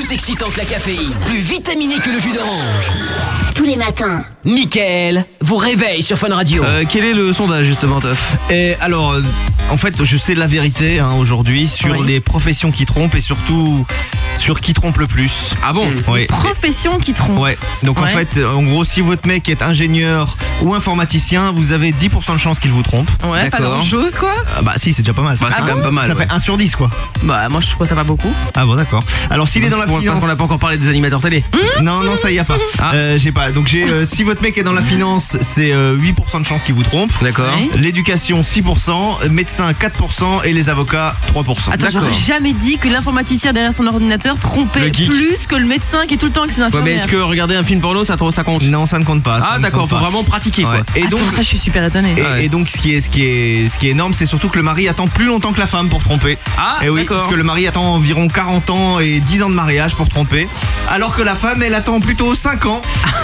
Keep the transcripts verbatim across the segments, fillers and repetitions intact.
Plus excitant que la caféine, plus vitaminé que le jus d'orange. Tous les matins, Mickaël vous réveille sur Fun Radio. Euh, quel est le sondage justement, Toff? Et alors, euh, en fait, je sais la vérité hein, aujourd'hui sur Oui. les professions qui trompent et surtout sur qui trompe le plus. Ah bon? Oui. Profession qui trompe. Ouais. Donc en Ouais. fait, en gros, si votre mec est ingénieur ou informaticien, vous avez dix pour cent de chance qu'il vous trompe. Ouais, pas D'accord. grand chose quoi. Ah bah si, c'est déjà pas mal. Bah, c'est Ça- quand même pas mal, Ça ouais. fait un sur dix quoi. Bah moi je trouve ça va beaucoup. Ah bon, d'accord. Alors s'il est dans la Pour- Parce finance... qu'on n'a pas encore parlé des animateurs télé. Non, non, ça y a pas. Ah. Euh, j'ai pas. Donc j'ai, euh, si votre mec est dans la finance, c'est euh, huit pour cent de chance qu'il vous trompe. D'accord. Ouais. L'éducation, six pour cent. Médecin, quatre pour cent. Et les avocats, trois pour cent. Attends, D'accord. j'aurais jamais dit que l'informaticien derrière son ordinateur trompait Le geek. plus que le médecin qui est tout le temps avec ses Ouais, mais infirmières. est-ce que regarder un film porno, ça, ça compte? Non, ça ne compte pas. ça Ah ne d'accord, compte faut pas. vraiment pratiquer Ouais. quoi. Et donc, Attends, ça je suis super étonnée. et, Ouais. et donc, ce qui est, ce qui est, ce qui est énorme, c'est surtout que le mari attend plus longtemps que la femme pour tromper. Ah Et oui, d'accord. parce que le mari attend environ quarante ans et dix ans de mariage pour tromper, alors que la femme, elle attend plutôt cinq ans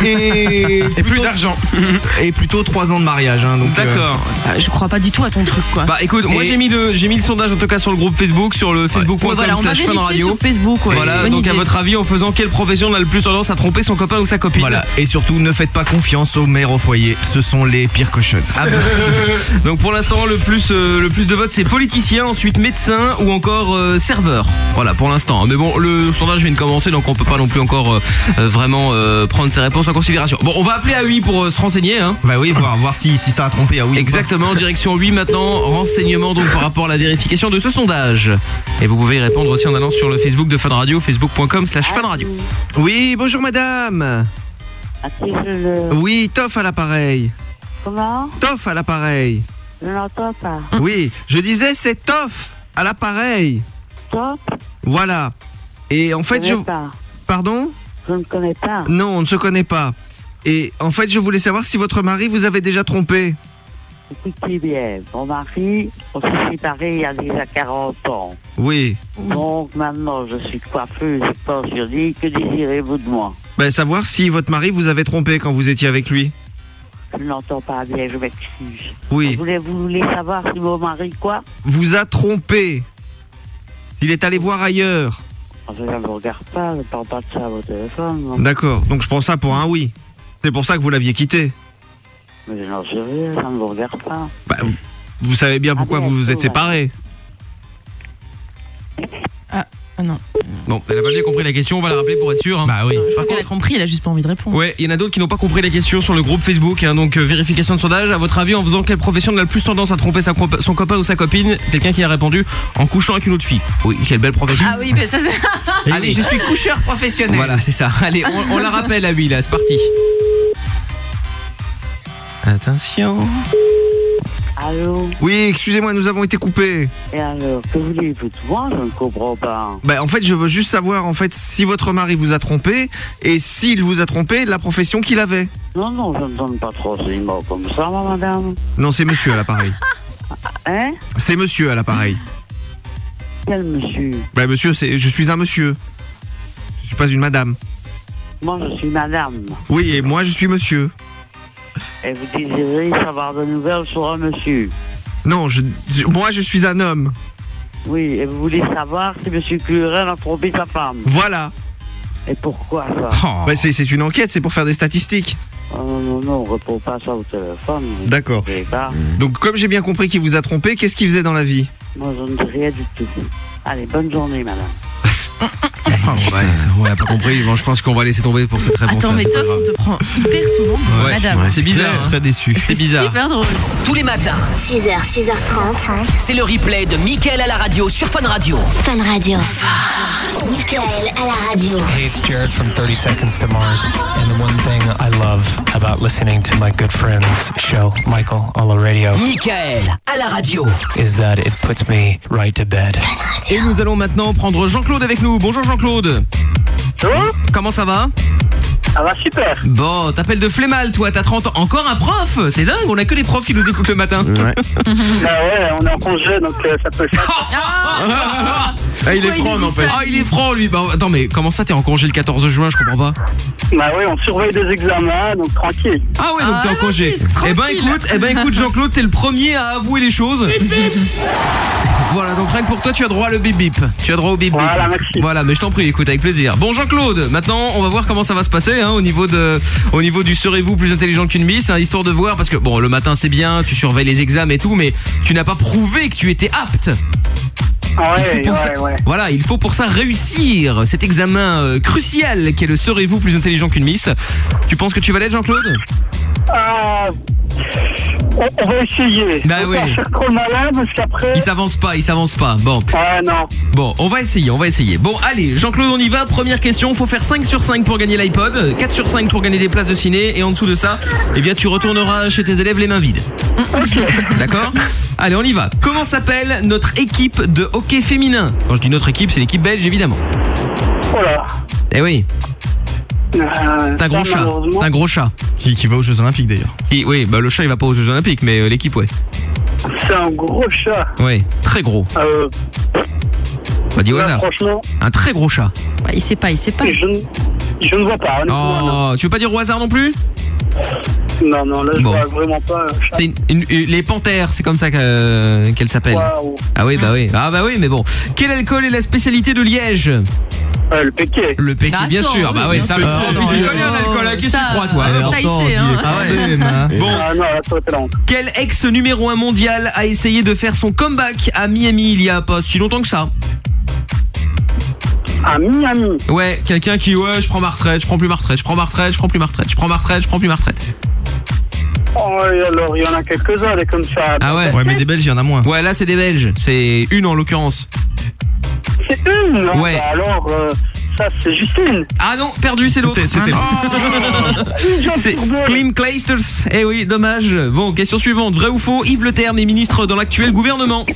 et, Et plus plutôt- d'argent. et plutôt trois ans de mariage. hein, donc, euh, D'accord. Ah, je crois pas du tout à ton truc quoi. Bah écoute, moi Et- j'ai mis le j'ai mis le sondage en tout cas sur le groupe Facebook, sur le facebook point Ouais, com voilà, on va slash fun vérifier radio. sur Facebook. Ouais. Voilà, Bonne donc à idée. votre avis, en faisant quelle profession on a le plus tendance à tromper son copain ou sa copine? Voilà. Et surtout, ne faites pas confiance aux mères au foyer. Ce sont les pires cochonnes. Ah bah. Donc pour l'instant le plus euh, le plus de votes c'est politicien, ensuite médecin ou encore euh, serveur. Voilà pour l'instant. Mais bon, le sondage vient de commencer donc on peut pas non plus encore euh, euh, vraiment euh, prendre ses réponses en considération. Bon, on va appeler à huit pour euh, se renseigner hein. Bah oui, voir, voir si, si ça a trompé. Ah oui. ou pas. Exactement, direction huit maintenant, renseignement donc par rapport à la vérification de ce sondage. Et vous pouvez y répondre aussi en allant sur le Facebook de Fun Radio, facebook point com slash fun radio. Oui, bonjour madame. À qui je le... Oui, Toff à l'appareil. Comment? Toff à l'appareil. Je n'entends pas. Oui, je disais c'est Toff à l'appareil. Top? Voilà. Et en Je fait, ne je... connais pas. Pardon? Je ne connais pas. Non, on ne se connaît pas. Et en fait, je voulais savoir si votre mari vous avait déjà trompé. Écoutez bien, mon mari, on s'est séparés il y a déjà quarante ans. Oui. Donc maintenant, je suis coiffeuse et pensionnée. Que désirez-vous de moi? Ben, savoir si votre mari vous avait trompé quand vous étiez avec lui. Je n'entends pas bien, je m'excuse. Oui. Vous voulez, vous voulez savoir si mon mari, quoi? Vous a trompé. S'il est allé voir ailleurs. Ah, je ne vous regarde pas, je ne parle pas de ça à votre téléphone. moi. D'accord. Donc je prends ça pour un oui. C'est pour ça que vous l'aviez quitté. Mais je n'en sais rien, ça ne vous regarde pas. Bah, vous- vous savez bien pourquoi Ah, bien vous vous êtes sûr, séparés. Ah non. Bon, elle a pas bien compris la question, on va la rappeler pour être sûr. hein. Bah oui. Je crois qu'elle a compris, elle a juste pas envie de répondre. Ouais, il y en a d'autres qui n'ont pas compris la question sur le groupe Facebook, hein, donc euh, vérification de sondage. À votre avis, en faisant quelle profession on a le plus tendance à tromper sa compa- son copain ou sa copine? Quelqu'un qui a répondu en couchant avec une autre fille. Oui, quelle belle profession. Ah oui, mais ça c'est. Allez, je suis coucheur professionnel. Voilà, c'est ça. Allez, on, on la rappelle à lui là, c'est parti. Attention. Allô? Oui, excusez-moi, nous avons été coupés. Et alors, que voulez-vous de moi? Je ne comprends pas. Bah, en fait, je veux juste savoir en fait si votre mari vous a trompé et s'il vous a trompé, la profession qu'il avait. Non, non, je ne donne pas trop ces mots comme ça, ma madame. Non, c'est monsieur à l'appareil. Hein? C'est monsieur à l'appareil. Quel monsieur? Bah, monsieur, c'est je suis un monsieur. Je suis pas une madame. Moi, je suis madame. Oui, et moi je suis monsieur. Et vous désirez savoir de nouvelles sur un monsieur? Non, je, je- moi je suis un homme. Oui, et vous voulez savoir si monsieur Cluren a trompé sa femme? Voilà. Et pourquoi ça? Oh. Bah, c'est c'est une enquête, c'est pour faire des statistiques. Oh, non, non, non, on ne répond pas ça au téléphone. D'accord. Je sais pas. Donc comme j'ai bien compris qu'il vous a trompé, qu'est-ce qu'il faisait dans la vie? Moi, je ne dis rien du tout. Allez, bonne journée, madame. Ah, ouais, ça, on n'a pas compris. Bon, je pense qu'on va laisser tomber pour cette réponse. Attends, mais Toff, on te prend hyper souvent pour Ouais, madame. ouais, c'est bizarre. hein. Très déçu. C'est bizarre. Super drôle. Tous les matins, six heures, six heures trente, c'est le replay de Mickaël à la radio sur Fun Radio. Fun Radio. Mickaël à la radio. Hey, it's Jared from thirty seconds to Mars. And the one thing I love about listening to my good friend's show, Michael on the radio, Mickaël à la radio. is that it puts me right to bed. Et nous allons maintenant prendre Jean-Claude avec nous. Bonjour Jean-Claude. Comment ça va? Ça va super. Bon, t'appelles de Flémal, toi, t'as trente ans. Encore un prof? C'est dingue, on a que les profs qui nous écoutent le matin. Ouais. Bah ouais, on est en congé donc euh, ça peut faire. Ah, il est Pourquoi il franc, nous dit n'empêche. ça, Ah, il est franc, lui. Bah, attends, mais comment ça, t'es en congé le quatorze juin? Je comprends pas. Bah ouais, on surveille des examens donc tranquille. Ah ouais, donc Ah, t'es en congé. c'est Eh ben tranquille. écoute, eh ben écoute Jean-Claude, t'es le premier à avouer les choses. Voilà, donc rien que pour toi, tu as droit à le bip bip. Tu as droit au bip bip. Voilà, merci. Voilà, mais je t'en prie, écoute, avec plaisir. Bon, Jean-Claude, maintenant, on va voir comment ça va se passer hein, au niveau de, au niveau du serez-vous plus intelligent qu'une miss, hein, histoire de voir, parce que bon, le matin c'est bien, tu surveilles les examens et tout, mais tu n'as pas prouvé que tu étais apte. Ouais, Il faut pour ouais, ça- ouais. Voilà, il faut pour ça réussir cet examen euh, crucial qu'est le serez-vous plus intelligent qu'une miss. Tu penses que tu vas l'être, Jean-Claude? Ah, on, on va essayer. Bah Faut oui. pas faire trop le malin parce qu'après. Il s'avance pas, il s'avance pas. Bon. Ah non. Bon, on va essayer, on va essayer. Bon, allez, Jean-Claude, on y va. Première question, faut faire cinq sur cinq pour gagner l'iPod, quatre sur cinq pour gagner des places de ciné, et en dessous de ça, eh bien, tu retourneras chez tes élèves les mains vides. D'accord? Allez, on y va. Comment s'appelle notre équipe de hockey féminin? Quand je dis notre équipe, c'est l'équipe belge, évidemment. Voilà. Eh oui, Euh, c'est un gros ça, chat. malheureusement, C'est un gros chat. Qui, qui va aux Jeux Olympiques d'ailleurs. Et, oui, bah le chat, il va pas aux Jeux Olympiques, mais euh, l'équipe, ouais. C'est un gros chat. Ouais, très gros. Euh, Bah, dis au là, hasard. franchement, Un très gros chat. Bah, il sait pas, il sait pas. je, ne- je ne vois pas. Honnêtement, non. Oh, tu veux pas dire au hasard non plus? Non, non, là, je Bon. vois vraiment pas un chat. C'est une- une- une- les panthères, c'est comme ça que- qu'elles s'appellent. Waouh. Ah oui, bah oui. Ah bah oui, mais bon. Quel alcool est la spécialité de Liège? Euh, le péquet. Le péquet, Attends, bien sûr. Bah oui, bien ça sûr. va. Attends, Physique, attends, connais un alcool, hein, qu'est-ce que tu ça, crois, toi? euh, hein ça, il attends, sait, il hein. est pas Ah ouais. même, hein. Bon, Ah non, là, ça va être la honte. quel ex numéro un mondial a essayé de faire son comeback à Miami il y a pas si longtemps que ça? À Miami. Ouais, quelqu'un qui, ouais, je prends ma retraite, je prends plus ma retraite, je prends ma retraite, je prends plus ma retraite, je prends ma retraite, je prends plus ma retraite. Oh, et alors, il y en a quelques-uns, des comme ça. Ah ouais? Ouais, mais des Belges, il y en a moins. Ouais, là c'est des Belges, c'est une en l'occurrence. C'est une, non? Ouais. Bah alors, euh, ça, c'est Justine. Ah non, perdu, c'est l'autre. C'était- c'était- Une jambe C'est sur deux. Klim Kleisters. Eh oui, dommage. Bon, question suivante. Vrai ou faux, Yves Le Terme est ministre dans l'actuel gouvernement?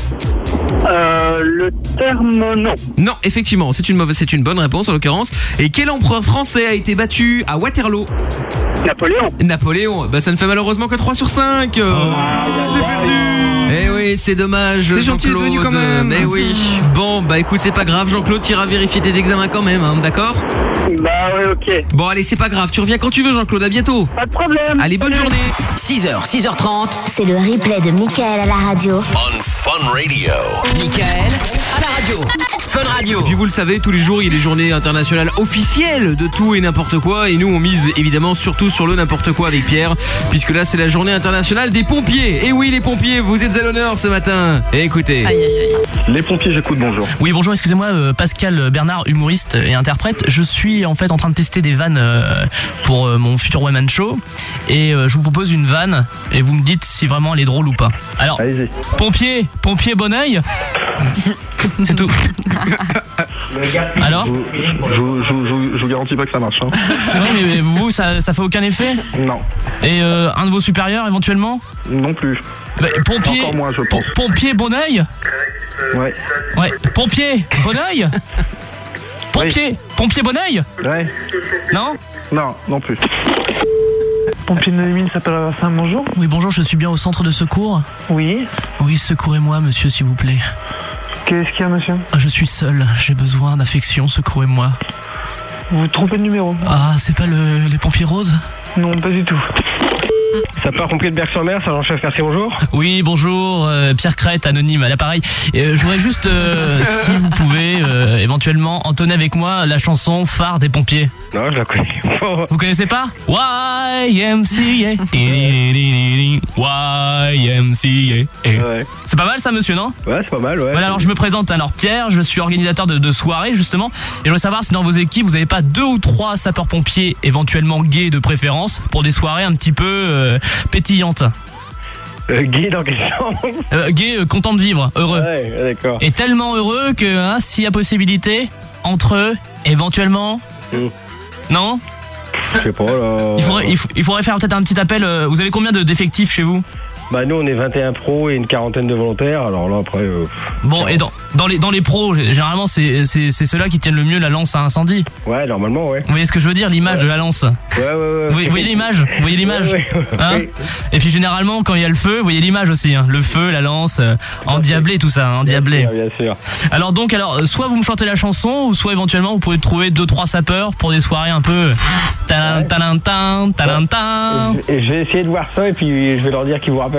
Euh, le terme, non. Non, effectivement, c'est une mauvaise, c'est une bonne réponse en l'occurrence. Et quel empereur français a été battu à Waterloo? Napoléon. Napoléon. Bah ça ne fait malheureusement que trois sur cinq. Oh. C'est perdu. Eh oui, c'est dommage, C'est gentil Jean-Claude. devenu quand même. Eh oui. Bon, bah écoute, c'est pas grave, Jean-Claude, tu iras vérifier tes examens quand même, hein, d'accord? Bah ouais, ok. Bon, allez, c'est pas grave, tu reviens quand tu veux, Jean-Claude, à bientôt. Pas de problème. Allez, bonne Salut. journée. six heures, six heures trente. C'est le replay de Michael à la radio. on Fun Radio. Michael à la radio. Fun Radio. Et puis vous le savez, tous les jours il y a des journées internationales officielles de tout et n'importe quoi. Et nous on mise évidemment surtout sur le n'importe quoi avec Pierre, puisque là c'est la journée internationale des pompiers. Et oui les pompiers, vous êtes à l'honneur ce matin. Et écoutez. Aïe, aïe, aïe. Les pompiers, j'écoute, bonjour. Oui, bonjour, excusez-moi, euh, Pascal Bernard, humoriste et interprète. Je suis en fait en train de tester des vannes euh, pour euh, mon futur one-man show. Et euh, je vous propose une vanne et vous me dites si vraiment elle est drôle ou pas. Alors, Allez-y. pompier, pompier bon oeil. C'est tout. Alors Je vous, je, vous- je vous- je vous- je vous garantis pas que ça marche. Hein. C'est vrai, mais mais vous, ça, ça fait aucun effet? Non. Et euh, un de vos supérieurs éventuellement? Non plus. Bah, pompier, Encore moins, je pom- pense. pompier bon oeil. Ouais. Ouais, pompier bon oeil. Pompier, pompier bon oeil. Ouais. Non? Non, non plus. Pompier de mine s'appelle Vincent, bonjour. Oui, bonjour, je suis bien au centre de secours. Oui. Oui, secourez-moi, monsieur, s'il vous plaît. Qu'est-ce qu'il y a, monsieur? Je suis seul, j'ai besoin d'affection, secourez-moi. Vous vous trompez de numéro. Ah, c'est pas le, les pompiers roses? Non, pas du tout. Sapeur-pompier de Berck-sur-Mer, sergent-chef Mercier, bonjour. Oui, bonjour, euh, Pierre Crête, anonyme à l'appareil. Euh, je voudrais juste, euh, si vous pouvez, euh, éventuellement, entonner avec moi la chanson phare des pompiers. Non, je la connais. Vous connaissez pas? Y M C A. Y M C A. Ouais. C'est pas mal ça, monsieur, non? Ouais, c'est pas mal, ouais. Voilà, alors je me présente alors Pierre, je suis organisateur de, de soirée justement, et je voudrais savoir si dans vos équipes vous n'avez pas deux ou trois sapeurs-pompiers éventuellement gays de préférence pour des soirées un petit peu euh, pétillantes. Euh, gay dans quel sens? Euh, gays, euh, contents de vivre, heureux. Ouais, d'accord. Et tellement heureux que hein, s'il y a possibilité, entre eux, éventuellement... Mm. Non? Je sais pas, là. il faudrait, il, faut- il faudrait faire peut-être un petit appel. euh, Vous avez combien de d'effectifs chez vous? Bah, nous, on est vingt et un pros et une quarantaine de volontaires, alors là, après. Euh... Bon, et dans, dans, les, dans les pros, généralement, c'est c'est- c'est ceux-là qui tiennent le mieux la lance à incendie. Ouais, normalement, ouais. Vous voyez ce que je veux dire, l'image de la lance? Ouais, ouais, ouais. Vous voyez, vous voyez l'image? Vous voyez l'image? Ouais, ouais, Hein? ouais. Et puis généralement, quand il y a le feu, vous voyez l'image aussi. Hein. Le feu, la lance, euh, endiablé, tout ça, hein, endiablé. Bien sûr, bien sûr. Alors donc, alors, euh, soit vous me chantez la chanson, ou soit éventuellement vous pouvez trouver deux trois sapeurs pour des soirées un peu talin talin talin talin talin. Et je vais essayer de voir ça et puis je vais leur dire qu'ils vous rappellent.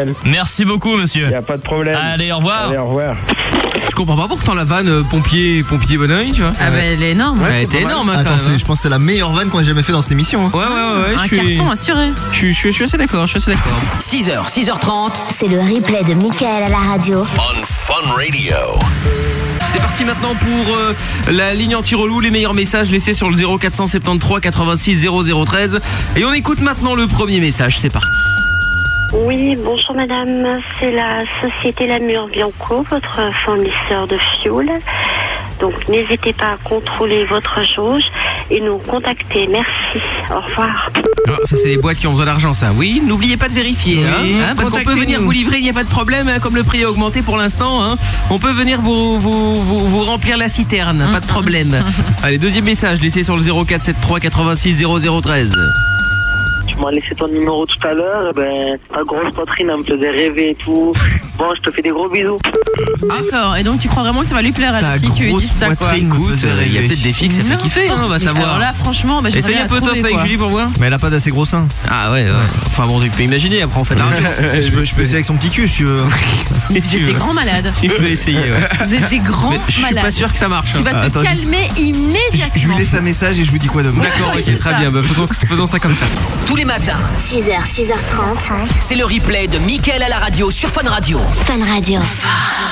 appel. Merci beaucoup, monsieur. Y a pas de problème. Allez, au revoir. Allez, au revoir. Je comprends pas pourtant la vanne euh, pompier, pompier bonhomme, tu vois. Ah bah elle est énorme. Ouais, elle était énorme, hein, Attends, quand c'est- même. je pense que c'est la meilleure vanne qu'on ait jamais fait dans cette émission. hein. Ouais, ouais, ouais, ouais, Un je suis... carton assuré. Je suis, je suis, je suis assez d'accord, je suis assez d'accord. six heures, six heures trente. C'est le replay de Mickaël à la radio. On Fun Radio. C'est parti maintenant pour euh, la ligne anti-relou, les meilleurs messages laissés sur le zéro quatre cent soixante-treize quatre-vingt-six zéro zéro treize. Et on écoute maintenant le premier message, c'est parti. Oui, bonjour madame, c'est la société Lamure Bianco, votre fournisseur de fioul. Donc n'hésitez pas à contrôler votre jauge et nous contacter. Merci, au revoir. Ah, ça c'est les boîtes qui ont besoin d'argent, ça. Oui, n'oubliez pas de vérifier, Oui, hein, hein, parce qu'on peut venir contactez-nous. vous livrer, il n'y a pas de problème, hein, comme le prix a augmenté pour l'instant. Hein, on peut venir vous, vous, vous, vous remplir la citerne, pas de problème. Allez, deuxième message laissé sur le zéro quatre cent soixante-treize quatre-vingt-six zéro zéro treize. Tu m'as laissé ton numéro tout à l'heure, et ben ta grosse poitrine elle me faisait rêver et tout. Bon, je te fais des gros bisous. D'accord, et donc tu crois vraiment que ça va lui plaire à Ta la fille, tu lui grosse dis ça quoi. poitrine me Écoute, faisait euh, il y a rêver. peut-être des filles que ça fait kiffer, hein, on va savoir. Alors là franchement, bah, je Essaye un peu top avec Julie pour voir. Mais elle a pas d'assez gros seins. Ah ouais, ouais. Enfin bon, tu peux imaginer, après on fait de la radio. je peux, je peux essayer avec son petit cul si tu veux. Vous êtes des grands malades. Tu peux essayer, ouais. Vous êtes des grands Mais je suis malades. pas sûr que ça marche. Tu vas te Attends, je- calmer Je, immédiatement. je lui laisse un message et je vous dis quoi demain. D'accord, ok, c'est très ça. bien, bah, faisons, faisons ça comme ça. Tous les matins, six heures, six heures trente. c'est le replay de Mickaël à la radio sur Fun Radio. Fun Radio.